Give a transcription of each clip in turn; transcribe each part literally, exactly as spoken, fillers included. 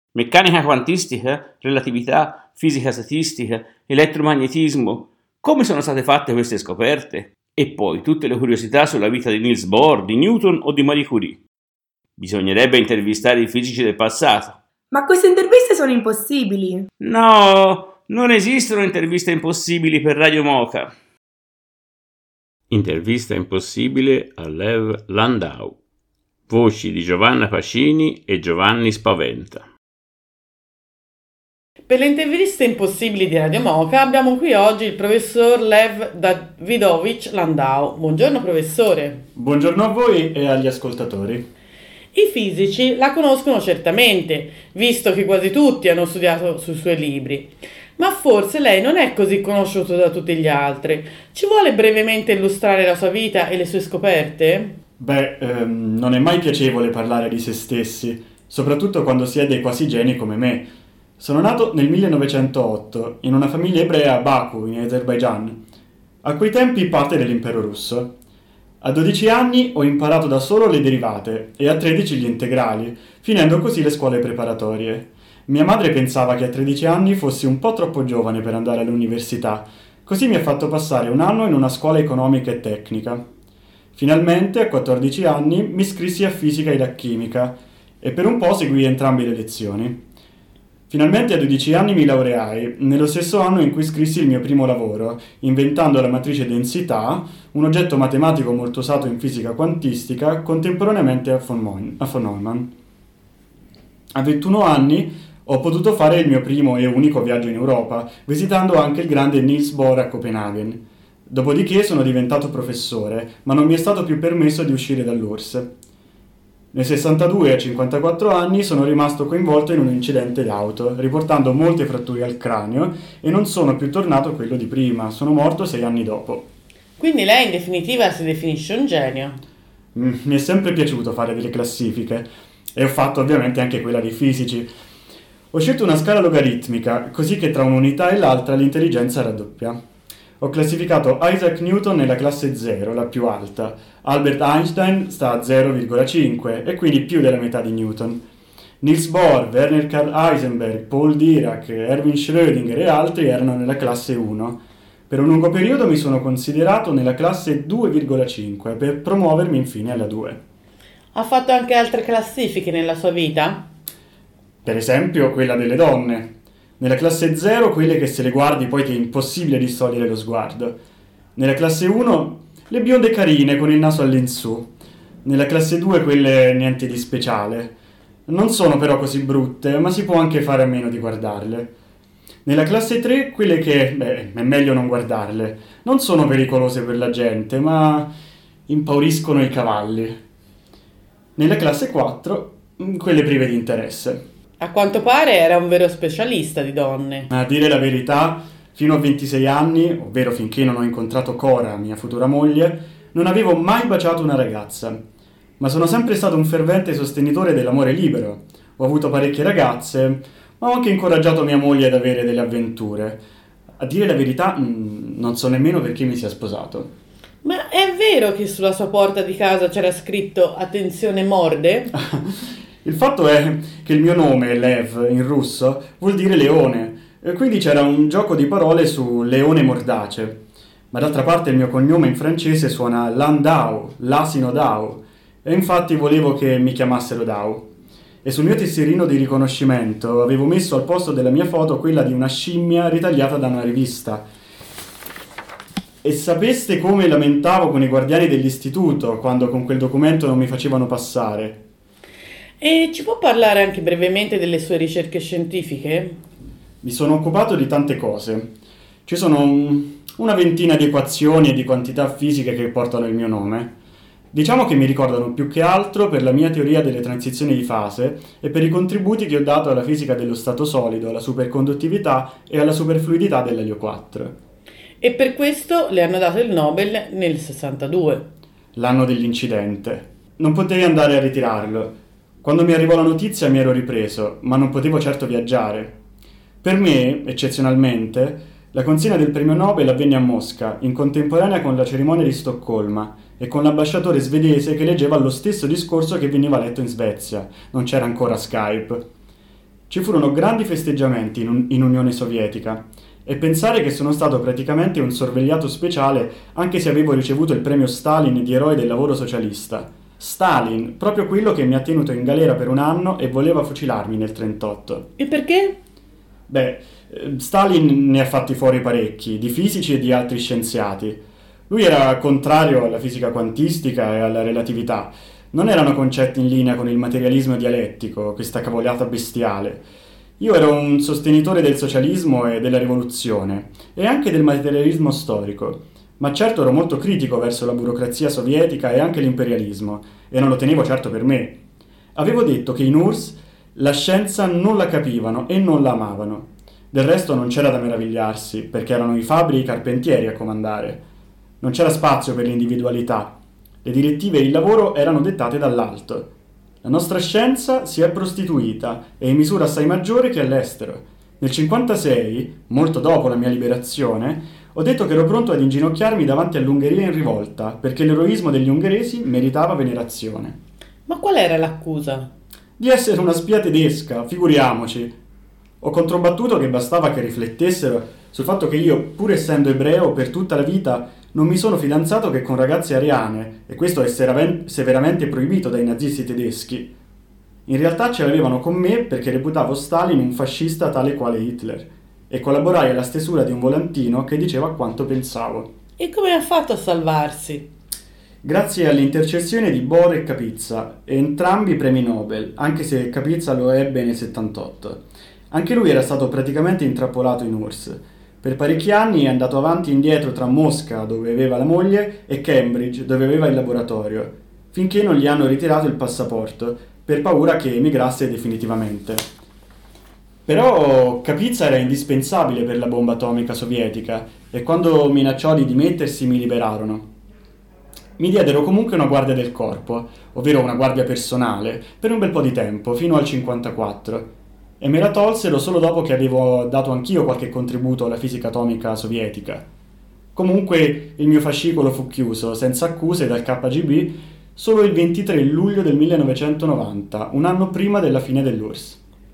Meccanica quantistica, relatività, fisica statistica, elettromagnetismo. Come sono state fatte queste scoperte? E poi tutte le curiosità sulla vita di Niels Bohr, di Newton o di Marie Curie. Bisognerebbe intervistare i fisici del passato. Ma queste interviste sono impossibili. No, non esistono interviste impossibili per Radio Mocha. Intervista impossibile a Lev Landau. Voci di Giovanna Pacini e Giovanni Spaventa. Per le interviste impossibili di Radio Mocha abbiamo qui oggi il professor Lev Davidovich Landau. Buongiorno professore. Buongiorno a voi e agli ascoltatori. I fisici la conoscono certamente, visto che quasi tutti hanno studiato sui suoi libri. Ma forse lei non è così conosciuto da tutti gli altri. Ci vuole brevemente illustrare la sua vita e le sue scoperte? Beh, ehm, non è mai piacevole parlare di se stessi, soprattutto quando si è dei quasi geni come me. Sono nato nel millenovecentootto in una famiglia ebrea a Baku, in Azerbaijan, a quei tempi parte dell'impero russo. A dodici anni ho imparato da solo le derivate e a tredici gli integrali, finendo così le scuole preparatorie. Mia madre pensava che a tredici anni fossi un po' troppo giovane per andare all'università, così mi ha fatto passare un anno in una scuola economica e tecnica. Finalmente, a quattordici anni, mi iscrissi a fisica ed a chimica e per un po' seguii entrambe le lezioni. Finalmente a dodici anni mi laureai, nello stesso anno in cui scrissi il mio primo lavoro, inventando la matrice densità, un oggetto matematico molto usato in fisica quantistica, contemporaneamente a von Neumann. A ventuno anni ho potuto fare il mio primo e unico viaggio in Europa, visitando anche il grande Niels Bohr a Copenaghen. Dopodiché sono diventato professore, ma non mi è stato più permesso di uscire dall'U R S S. Nel sessantadue, a cinquantaquattro anni, sono rimasto coinvolto in un incidente d'auto, riportando molte fratture al cranio e non sono più tornato quello di prima, sono morto sei anni dopo. Quindi lei in definitiva si definisce un genio? Mm, mi è sempre piaciuto fare delle classifiche e ho fatto ovviamente anche quella dei fisici. Ho scelto una scala logaritmica, così che tra un'unità e l'altra l'intelligenza raddoppia. Ho classificato Isaac Newton nella classe zero, la più alta. Albert Einstein sta a zero virgola cinque e quindi più della metà di Newton. Niels Bohr, Werner Karl Heisenberg, Paul Dirac, Erwin Schrödinger e altri erano nella classe uno. Per un lungo periodo mi sono considerato nella classe due virgola cinque per promuovermi infine alla due. Ha fatto anche altre classifiche nella sua vita? Per esempio quella delle donne. Nella classe zero quelle che se le guardi poi ti è impossibile distogliere lo sguardo. Nella classe uno le bionde carine con il naso all'insù. Nella classe due quelle niente di speciale. Non sono però così brutte, ma si può anche fare a meno di guardarle. Nella classe tre quelle che, beh, è meglio non guardarle. Non sono pericolose per la gente, ma impauriscono i cavalli. Nella classe quattro quelle prive di interesse. A quanto pare era un vero specialista di donne. A dire la verità, fino a ventisei anni, ovvero finché non ho incontrato Cora, mia futura moglie, non avevo mai baciato una ragazza. Ma sono sempre stato un fervente sostenitore dell'amore libero. Ho avuto parecchie ragazze, ma ho anche incoraggiato mia moglie ad avere delle avventure. A dire la verità, non so nemmeno perché mi sia sposato. Ma è vero che sulla sua porta di casa c'era scritto "Attenzione morde"? Il fatto è che il mio nome, Lev, in russo, vuol dire leone, e quindi c'era un gioco di parole su leone mordace. Ma d'altra parte il mio cognome in francese suona Landau, l'asino Dau, e infatti volevo che mi chiamassero Dau. E sul mio tesserino di riconoscimento avevo messo al posto della mia foto quella di una scimmia ritagliata da una rivista. E sapeste come lamentavo con i guardiani dell'istituto quando con quel documento non mi facevano passare? E ci può parlare anche brevemente delle sue ricerche scientifiche? Mi sono occupato di tante cose. Ci sono un, una ventina di equazioni e di quantità fisiche che portano il mio nome. Diciamo che mi ricordano più che altro per la mia teoria delle transizioni di fase e per i contributi che ho dato alla fisica dello stato solido, alla superconduttività e alla superfluidità dell'elio quattro. E per questo le hanno dato il Nobel nel sessantadue. L'anno dell'incidente. Non potei andare a ritirarlo. Quando mi arrivò la notizia mi ero ripreso, ma non potevo certo viaggiare. Per me, eccezionalmente, la consegna del premio Nobel avvenne a Mosca, in contemporanea con la cerimonia di Stoccolma, e con l'ambasciatore svedese che leggeva lo stesso discorso che veniva letto in Svezia. Non c'era ancora Skype. Ci furono grandi festeggiamenti in, in Unione Sovietica e pensare che sono stato praticamente un sorvegliato speciale anche se avevo ricevuto il premio Stalin di eroe del lavoro socialista. Stalin, proprio quello che mi ha tenuto in galera per un anno e voleva fucilarmi nel trentotto. E perché? Beh, Stalin ne ha fatti fuori parecchi, di fisici e di altri scienziati. Lui era contrario alla fisica quantistica e alla relatività. Non erano concetti in linea con il materialismo dialettico, questa cavolata bestiale. Io ero un sostenitore del socialismo e della rivoluzione, e anche del materialismo storico, ma certo ero molto critico verso la burocrazia sovietica e anche l'imperialismo, e non lo tenevo certo per me. Avevo detto che in U R S S la scienza non la capivano e non la amavano. Del resto non c'era da meravigliarsi, perché erano i fabbri e i carpentieri a comandare. Non c'era spazio per l'individualità. Le direttive e il lavoro erano dettate dall'alto. La nostra scienza si è prostituita e in misura assai maggiore che all'estero. Nel cinquantasei, molto dopo la mia liberazione, ho detto che ero pronto ad inginocchiarmi davanti all'Ungheria in rivolta, perché l'eroismo degli ungheresi meritava venerazione. Ma qual era l'accusa? Di essere una spia tedesca, figuriamoci. Ho controbattuto che bastava che riflettessero sul fatto che io, pur essendo ebreo, per tutta la vita non mi sono fidanzato che con ragazze ariane, e questo è severamente proibito dai nazisti tedeschi. In realtà ce l'avevano con me perché reputavo Stalin un fascista tale quale Hitler, e collaborai alla stesura di un volantino che diceva quanto pensavo. E come ha fatto a salvarsi? Grazie all'intercessione di Bohr e Kapitsa, entrambi premi Nobel, anche se Kapitsa lo ebbe nel settantotto. Anche lui era stato praticamente intrappolato in U R S S. Per parecchi anni è andato avanti e indietro tra Mosca, dove aveva la moglie, e Cambridge, dove aveva il laboratorio, finché non gli hanno ritirato il passaporto, per paura che emigrasse definitivamente. Però Kapitsa era indispensabile per la bomba atomica sovietica, e quando minacciò di dimettersi mi liberarono. Mi diedero comunque una guardia del corpo, ovvero una guardia personale, per un bel po' di tempo, fino al cinquantaquattro. E me la tolsero solo dopo che avevo dato anch'io qualche contributo alla fisica atomica sovietica. Comunque il mio fascicolo fu chiuso, senza accuse, dal K G B solo il ventitré luglio del millenovecentonovanta, un anno prima della fine dell'U R S S.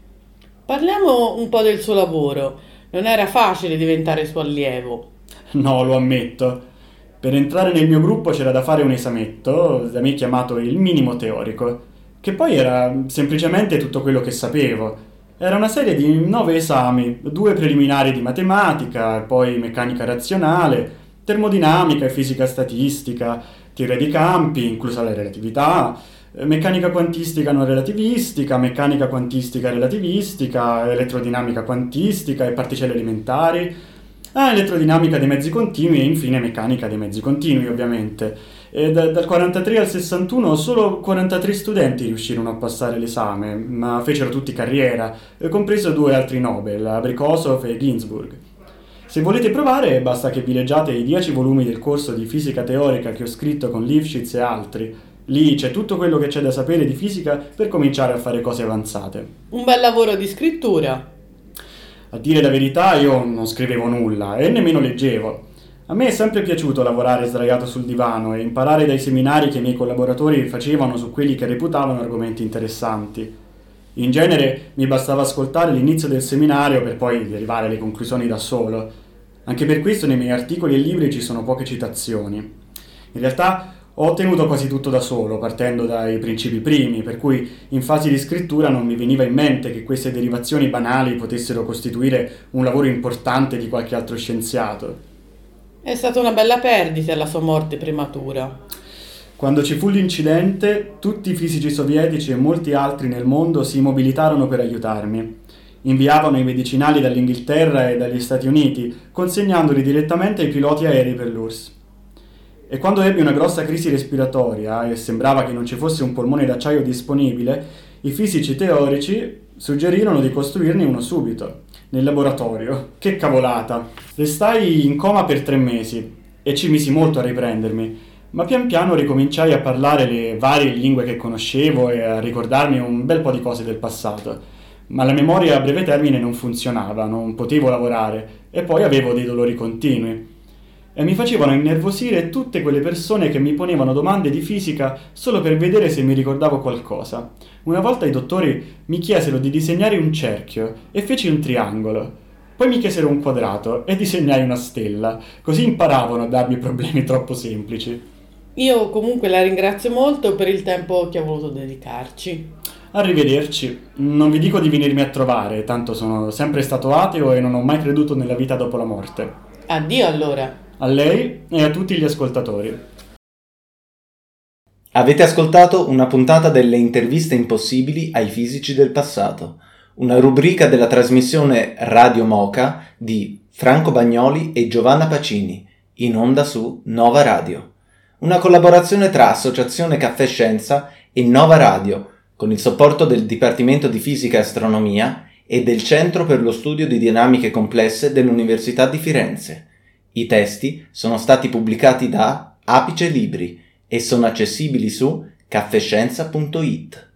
Parliamo un po' del suo lavoro. Non era facile diventare suo allievo. No, lo ammetto. Per entrare nel mio gruppo c'era da fare un esametto, da me chiamato il minimo teorico, che poi era semplicemente tutto quello che sapevo. Era una serie di nove esami, due preliminari di matematica, poi meccanica razionale, termodinamica e fisica statistica, teoria di campi, inclusa la relatività, meccanica quantistica non relativistica, meccanica quantistica relativistica, elettrodinamica quantistica e particelle elementari, ah, elettrodinamica dei mezzi continui e infine meccanica dei mezzi continui, ovviamente. E da, dal quarantatré al sessantuno solo quarantatré studenti riuscirono a passare l'esame, ma fecero tutti carriera, compreso due altri Nobel, Abrikosov e Ginzburg. Se volete provare, basta che vi leggiate i dieci volumi del corso di fisica teorica che ho scritto con Lifshitz e altri. Lì c'è tutto quello che c'è da sapere di fisica per cominciare a fare cose avanzate. Un bel lavoro di scrittura. A dire la verità, io non scrivevo nulla e nemmeno leggevo. A me è sempre piaciuto lavorare sdraiato sul divano e imparare dai seminari che i miei collaboratori facevano su quelli che reputavano argomenti interessanti. In genere mi bastava ascoltare l'inizio del seminario per poi derivare alle conclusioni da solo. Anche per questo nei miei articoli e libri ci sono poche citazioni. In realtà ho ottenuto quasi tutto da solo, partendo dai principi primi, per cui in fase di scrittura non mi veniva in mente che queste derivazioni banali potessero costituire un lavoro importante di qualche altro scienziato. È stata una bella perdita la sua morte prematura. Quando ci fu l'incidente, tutti i fisici sovietici e molti altri nel mondo si mobilitarono per aiutarmi. Inviavano i medicinali dall'Inghilterra e dagli Stati Uniti, consegnandoli direttamente ai piloti aerei per l'U R S S. E quando ebbi una grossa crisi respiratoria e sembrava che non ci fosse un polmone d'acciaio disponibile, i fisici teorici suggerirono di costruirne uno subito, nel laboratorio. Che cavolata! Restai in coma per tre mesi e ci misi molto a riprendermi, ma pian piano ricominciai a parlare le varie lingue che conoscevo e a ricordarmi un bel po' di cose del passato. Ma la memoria a breve termine non funzionava, non potevo lavorare e poi avevo dei dolori continui. e mi facevano innervosire tutte quelle persone che mi ponevano domande di fisica solo per vedere se mi ricordavo qualcosa. Una volta i dottori mi chiesero di disegnare un cerchio e feci un triangolo. Poi mi chiesero un quadrato e disegnai una stella, così imparavano a darmi problemi troppo semplici. Io comunque la ringrazio molto per il tempo che ha voluto dedicarci. Arrivederci. Non vi dico di venirmi a trovare, tanto sono sempre stato ateo e non ho mai creduto nella vita dopo la morte. Addio allora. A lei e a tutti gli ascoltatori. Avete ascoltato una puntata delle interviste impossibili ai fisici del passato, una rubrica della trasmissione Radio Moca di Franco Bagnoli e Giovanna Pacini, in onda su Nova Radio. Una collaborazione tra Associazione Caffè Scienza e Nova Radio, con il supporto del Dipartimento di Fisica e Astronomia e del Centro per lo Studio di Dinamiche Complesse dell'Università di Firenze. I testi sono stati pubblicati da Apice Libri e sono accessibili su caffescienza punto it.